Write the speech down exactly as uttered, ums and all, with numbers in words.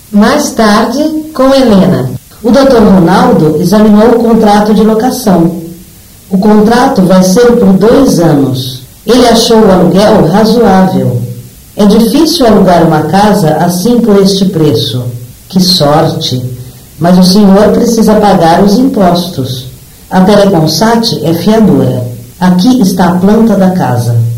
Mais tarde, com Helena. O doutor Ronaldo examinou o contrato de locação. O contrato vai ser por dois anos. Ele achou o aluguel razoável. É difícil alugar uma casa assim por este preço. Que sorte! Mas o senhor precisa pagar os impostos. A Teleconsat é fiadora. Aqui está a planta da casa.